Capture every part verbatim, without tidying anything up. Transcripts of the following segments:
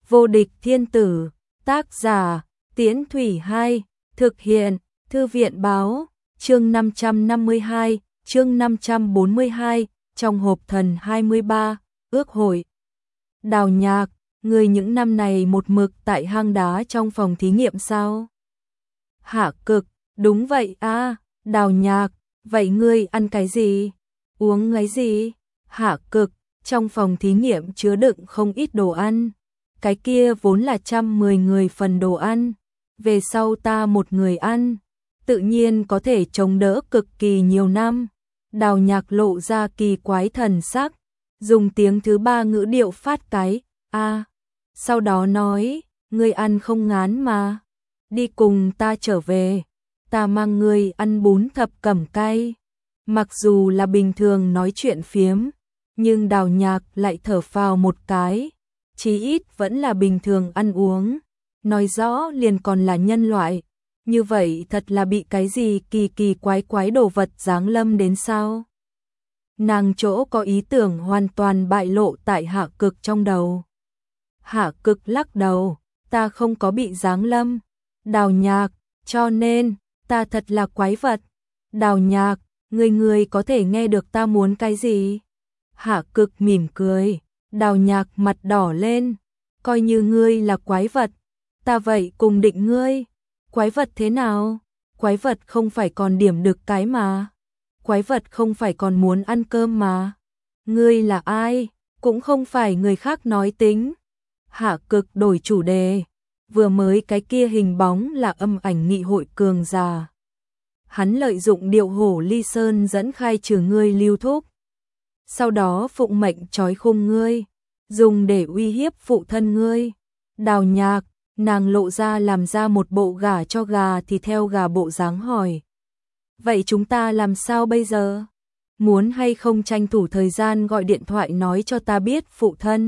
Vô địch thiên tử, tác giả, Tiễn Thủy hai, thực hiện, Thư viện báo, chương năm trăm năm mươi hai, chương năm trăm bốn mươi hai, trong hộp thần hai mươi ba, ước hội. Đào Nhạc, người những năm này một mực tại hang đá trong phòng thí nghiệm sao? Hạ Cực, đúng vậy a. Đào Nhạc, vậy ngươi ăn cái gì? Uống cái gì? Hạ Cực, trong phòng thí nghiệm chứa đựng không ít đồ ăn. Cái kia vốn là trăm mười người phần đồ ăn, về sau ta một người ăn, tự nhiên có thể chống đỡ cực kỳ nhiều năm. Đào Nhạc lộ ra kỳ quái thần sắc, dùng tiếng thứ ba ngữ điệu phát cái a, sau đó nói, ngươi ăn không ngán mà, đi cùng ta trở về, ta mang ngươi ăn bún thập cẩm cay. Mặc dù là bình thường nói chuyện phiếm, nhưng Đào Nhạc lại thở phào một cái, chí ít vẫn là bình thường ăn uống, nói rõ liền còn là nhân loại, như vậy thật là bị cái gì kỳ kỳ quái quái đồ vật giáng lâm đến sao? Nàng chỗ có ý tưởng hoàn toàn bại lộ tại Hạ Cực trong đầu. Hạ Cực lắc đầu, ta không có bị giáng lâm. Đào Nhạc, cho nên, ta thật là quái vật. Đào Nhạc, người người có thể nghe được ta muốn cái gì? Hạ Cực mỉm cười, Đào Nhạc mặt đỏ lên, coi như ngươi là quái vật, ta vậy cùng định ngươi. Quái vật thế nào? Quái vật không phải còn điểm được cái mà. Quái vật không phải còn muốn ăn cơm mà. Ngươi là ai? Cũng không phải người khác nói tính. Hạ Cực đổi chủ đề. Vừa mới cái kia hình bóng là âm ảnh nghị hội cường già. Hắn lợi dụng điệu hổ ly sơn dẫn khai trừ ngươi Lưu Thúc. Sau đó phụng mệnh trói khung ngươi, dùng để uy hiếp phụ thân ngươi. Đào Nhạc, nàng lộ ra làm ra một bộ gà cho gà thì theo gà bộ dáng hỏi. Vậy chúng ta làm sao bây giờ? Muốn hay không tranh thủ thời gian gọi điện thoại nói cho ta biết phụ thân,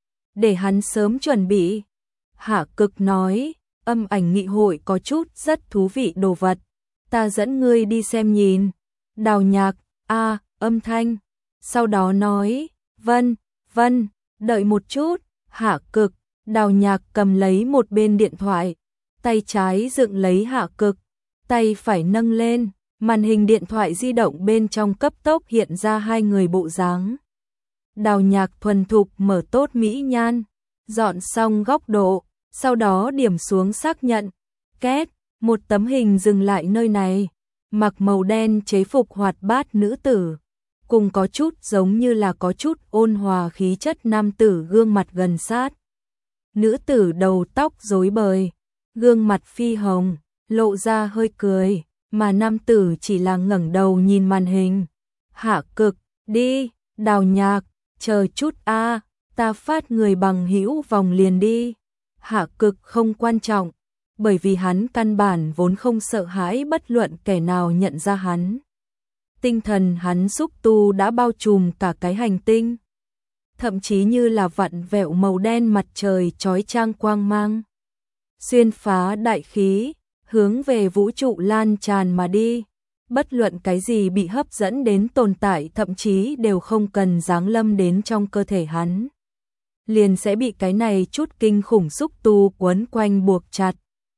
để hắn sớm chuẩn bị. Hạ Cực nói, âm ảnh nghị hội có chút rất thú vị đồ vật, ta dẫn ngươi đi xem nhìn. Đào Nhạc, a, âm thanh. Sau đó nói, vân, vân, đợi một chút. Hạ Cực, Đào Nhạc cầm lấy một bên điện thoại, tay trái dựng lấy Hạ Cực, tay phải nâng lên, màn hình điện thoại di động bên trong cấp tốc hiện ra hai người bộ dáng. Đào Nhạc thuần thục mở tốt mỹ nhan, dọn xong góc độ, sau đó điểm xuống xác nhận, két, một tấm hình dừng lại nơi này, mặc màu đen chế phục hoạt bát nữ tử, cùng có chút giống như là có chút ôn hòa khí chất nam tử gương mặt gần sát. Nữ tử đầu tóc rối bời, gương mặt phi hồng, lộ ra hơi cười, mà nam tử chỉ là ngẩng đầu nhìn màn hình. Hạ Cực, đi. Đào Nhạc, chờ chút a, ta phát người bằng hữu vòng liền đi. Hạ Cực không quan trọng, bởi vì hắn căn bản vốn không sợ hãi bất luận kẻ nào nhận ra hắn. Tinh thần hắn xúc tu đã bao trùm cả cái hành tinh, thậm chí như là vặn vẹo màu đen mặt trời chói chang quang mang, xuyên phá đại khí, hướng về vũ trụ lan tràn mà đi. Bất luận cái gì bị hấp dẫn đến tồn tại thậm chí đều không cần giáng lâm đến trong cơ thể hắn, liền sẽ bị cái này chút kinh khủng xúc tu quấn quanh buộc chặt,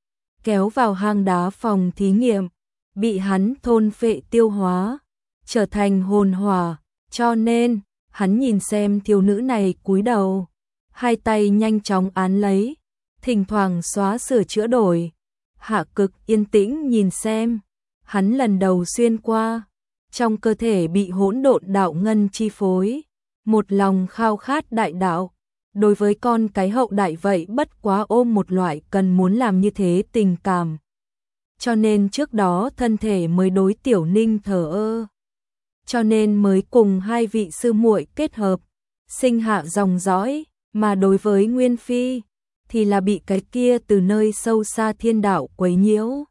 kéo vào hang đá phòng thí nghiệm, bị hắn thôn phệ tiêu hóa, trở thành hồn hỏa. Cho nên, hắn nhìn xem thiếu nữ này cúi đầu, hai tay nhanh chóng án lấy, thỉnh thoảng xóa sửa chữa đổi. Hạ Cực yên tĩnh nhìn xem, hắn lần đầu xuyên qua, trong cơ thể bị hỗn độn đạo ngân chi phối, một lòng khao khát đại đạo. Đối với con cái hậu đại vậy bất quá ôm một loại cần muốn làm như thế tình cảm. Cho nên trước đó thân thể mới đối Tiểu Ninh thờ ơ. Cho nên mới cùng hai vị sư muội kết hợp, sinh hạ dòng dõi, mà đối với Nguyên Phi, thì là bị cái kia từ nơi sâu xa thiên đạo quấy nhiễu.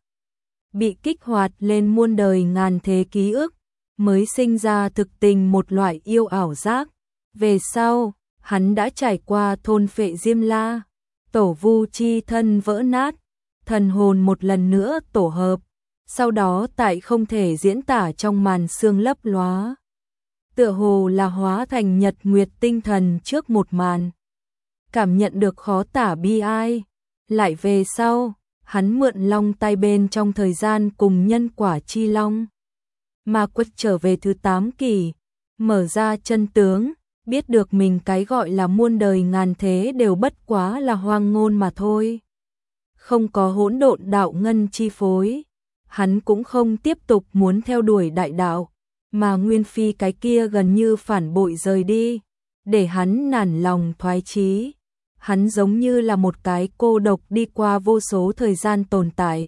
Bị kích hoạt lên muôn đời ngàn thế ký ức, mới sinh ra thực tình một loại yêu ảo giác. Về sau, hắn đã trải qua thôn phệ Diêm La, tổ vu chi thân vỡ nát, thần hồn một lần nữa tổ hợp, sau đó tại không thể diễn tả trong màn sương lấp lóa, tựa hồ là hóa thành nhật nguyệt tinh thần trước một màn. cảm nhận được khó tả bi ai. Lại về sau, hắn mượn long tai bên trong thời gian cùng nhân quả chi long. Ma quật trở về thứ tám kỳ, mở ra chân tướng, biết được mình cái gọi là muôn đời ngàn thế đều bất quá là hoang ngôn mà thôi. Không có hỗn độn đạo ngân chi phối, hắn cũng không tiếp tục muốn theo đuổi đại đạo, mà Nguyên Phi cái kia gần như phản bội rời đi, để hắn nản lòng thoái chí. Hắn giống như là một cái cô độc đi qua vô số thời gian tồn tại.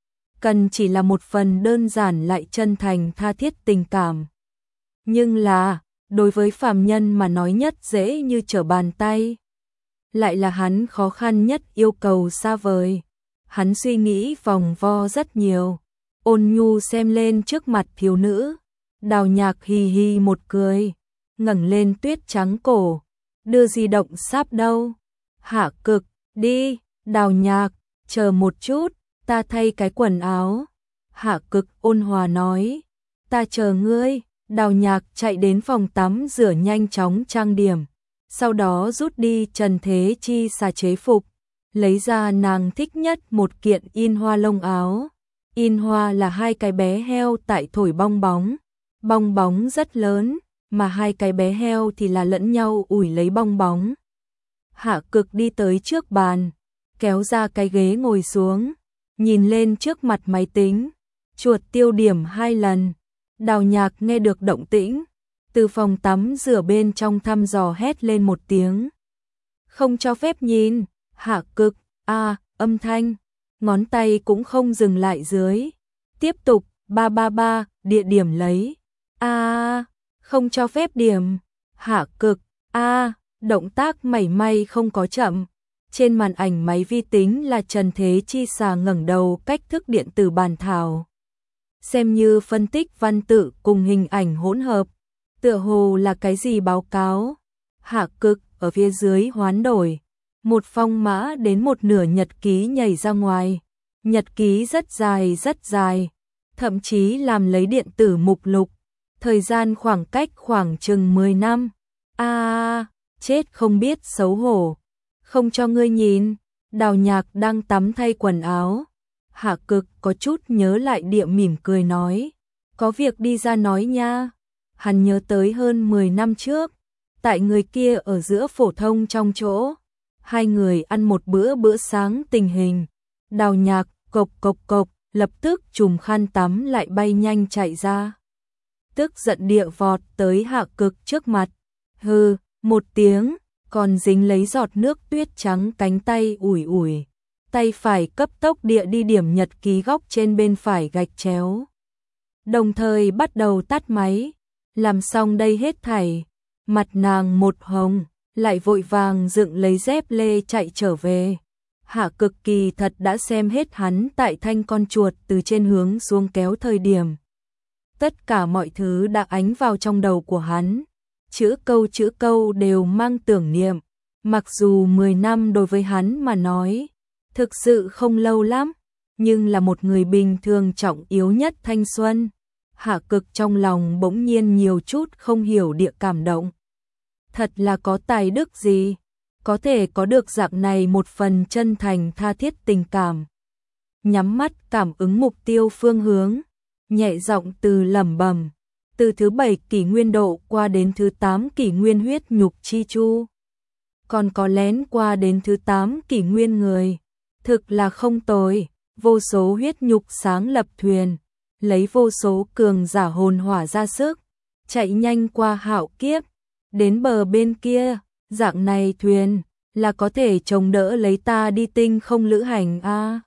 Cần chỉ là một phần đơn giản lại chân thành tha thiết tình cảm. Nhưng là, đối với phàm nhân mà nói nhất dễ như trở bàn tay. Lại là hắn khó khăn nhất yêu cầu xa vời. Hắn suy nghĩ vòng vo rất nhiều. Ôn nhu xem lên trước mặt thiếu nữ. Đào Nhạc hì hì một cười. Ngẩng lên tuyết trắng cổ. Đưa di động sáp đâu. Hạ Cực, đi. Đào Nhạc, chờ một chút. Ta thay cái quần áo. Hạ Cực ôn hòa nói. Ta chờ ngươi. Đào Nhạc chạy đến phòng tắm rửa nhanh chóng trang điểm. Sau đó rút đi Trần Thế Chi xà chế phục. Lấy ra nàng thích nhất một kiện in hoa lông áo. In hoa là hai cái bé heo tại thổi bong bóng. Bong bóng rất lớn, mà hai cái bé heo thì là lẫn nhau ủi lấy bong bóng. Hạ Cực đi tới trước bàn, kéo ra cái ghế ngồi xuống, nhìn lên trước mặt máy tính, chuột tiêu điểm hai lần. Đào Nhạc nghe được động tĩnh, từ phòng tắm rửa bên trong thăm dò hét lên một tiếng. Không cho phép nhìn. Hạ Cực, a, âm thanh, ngón tay cũng không dừng lại dưới. Tiếp tục, ba ba ba, địa điểm lấy. A, không cho phép điểm. Hạ Cực, a, động tác mảy may không có chậm. Trên màn ảnh máy vi tính là Trần Thế Chi xà ngẩng đầu cách thức điện tử bàn thảo. Xem như phân tích văn tự cùng hình ảnh hỗn hợp, tựa hồ là cái gì báo cáo. Hạ Cực ở phía dưới hoán đổi. Một phong mã đến một nửa nhật ký nhảy ra ngoài. Nhật ký rất dài rất dài, thậm chí làm lấy điện tử mục lục. Thời gian khoảng cách khoảng chừng mười năm. A, à, chết không biết xấu hổ. Không cho ngươi nhìn. Đào Nhạc đang tắm thay quần áo. Hạ Cực có chút nhớ lại địa mỉm cười nói. Có việc đi ra nói nha. Hắn nhớ tới hơn mười năm trước. Tại người kia ở giữa phổ thông trong chỗ. Hai người ăn một bữa bữa sáng tình hình. Đào Nhạc cộc cộc cộc, lập tức trùm khăn tắm lại bay nhanh chạy ra. Tức giận địa vọt tới Hạ Cực trước mặt. Hừ, một tiếng, còn dính lấy giọt nước tuyết trắng cánh tay ủi ủi. Tay phải cấp tốc địa đi điểm nhật ký góc trên bên phải gạch chéo. Đồng thời bắt đầu tắt máy. Làm xong đây hết thảy. Mặt nàng một hồng, lại vội vàng dựng lấy dép lê chạy trở về. Hạ Cực kỳ thật đã xem hết hắn tại thanh con chuột từ trên hướng xuống kéo thời điểm. Tất cả mọi thứ đã ánh vào trong đầu của hắn. Chữ câu chữ câu đều mang tưởng niệm. Mặc dù mười năm đối với hắn mà nói, thực sự không lâu lắm, nhưng là một người bình thường trọng yếu nhất thanh xuân. Hạ Cực trong lòng bỗng nhiên nhiều chút không hiểu địa cảm động. Thật là có tài đức gì, có thể có được dạng này một phần chân thành tha thiết tình cảm. Nhắm mắt cảm ứng mục tiêu phương hướng, nhẹ giọng từ lẩm bẩm, từ thứ bảy kỷ nguyên độ qua đến thứ tám kỷ nguyên huyết nhục chi chu. Còn có lén qua đến thứ tám kỷ nguyên người, thực là không tồi, vô số huyết nhục sáng lập thuyền, lấy vô số cường giả hồn hỏa ra sức, chạy nhanh qua hạo kiếp, đến bờ bên kia, dạng này thuyền là có thể chống đỡ lấy ta đi tinh không lữ hành a. À.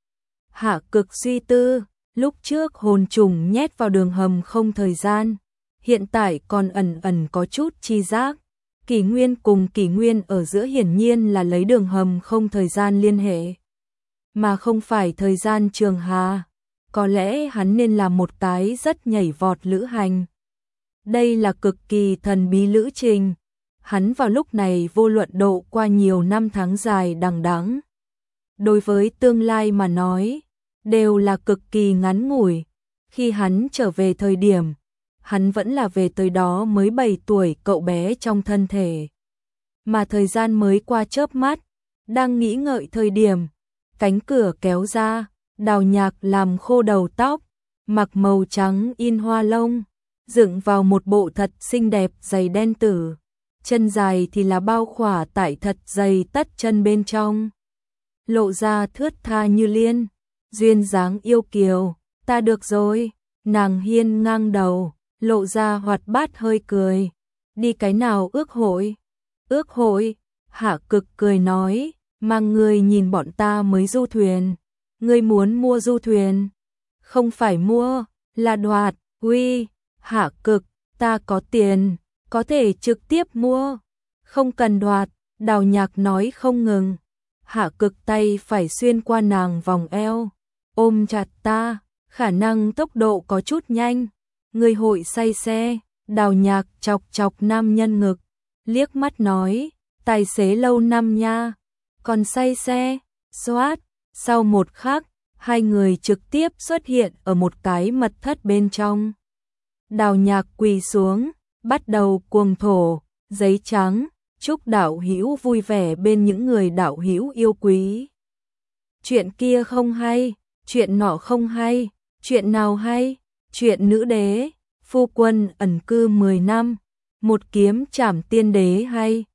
Hạ Cực suy tư, lúc trước hồn trùng nhét vào đường hầm không thời gian, hiện tại còn ẩn ẩn có chút chi giác. Kỷ nguyên cùng kỷ nguyên ở giữa hiển nhiên là lấy đường hầm không thời gian liên hệ, mà không phải thời gian trường hà. Có lẽ hắn nên làm một cái rất nhảy vọt lữ hành. Đây là cực kỳ thần bí lữ trình. Hắn vào lúc này vô luận độ qua nhiều năm tháng dài đằng đẵng, đối với tương lai mà nói, đều là cực kỳ ngắn ngủi. Khi hắn trở về thời điểm, hắn vẫn là về tới đó mới bảy tuổi cậu bé trong thân thể. mà thời gian mới qua chớp mắt, đang nghĩ ngợi thời điểm, cánh cửa kéo ra, Đào Nhạc làm khô đầu tóc, mặc màu trắng in hoa lông, dựng vào một bộ thật xinh đẹp giày đen tử, chân dài thì là bao khỏa tại thật dày tất chân bên trong, lộ ra thướt tha như liên, duyên dáng yêu kiều, ta được rồi, nàng hiên ngang đầu, lộ ra hoạt bát hơi cười, đi cái nào ước hội, ước hội, Hạ Cực cười nói, mang người nhìn bọn ta mới du thuyền, ngươi muốn mua du thuyền, không phải mua, là đoạt, uy, Hạ Cực, ta có tiền, có thể trực tiếp mua, không cần đoạt, Đào Nhạc nói không ngừng, Hạ Cực tay phải xuyên qua nàng vòng eo, ôm chặt ta, khả năng tốc độ có chút nhanh, người hội say xe, Đào Nhạc chọc chọc nam nhân ngực, liếc mắt nói, tài xế lâu năm nha, còn say xe, xoát, sau một khắc, hai người trực tiếp xuất hiện ở một cái mật thất bên trong. Đào Nhạc quỳ xuống, bắt đầu cuồng thổ, giấy trắng, chúc đạo hữu vui vẻ bên những người đạo hữu yêu quý. Chuyện kia không hay, chuyện nọ không hay, chuyện nào hay, chuyện nữ đế, phu quân ẩn cư mười năm, một kiếm trảm tiên đế hay.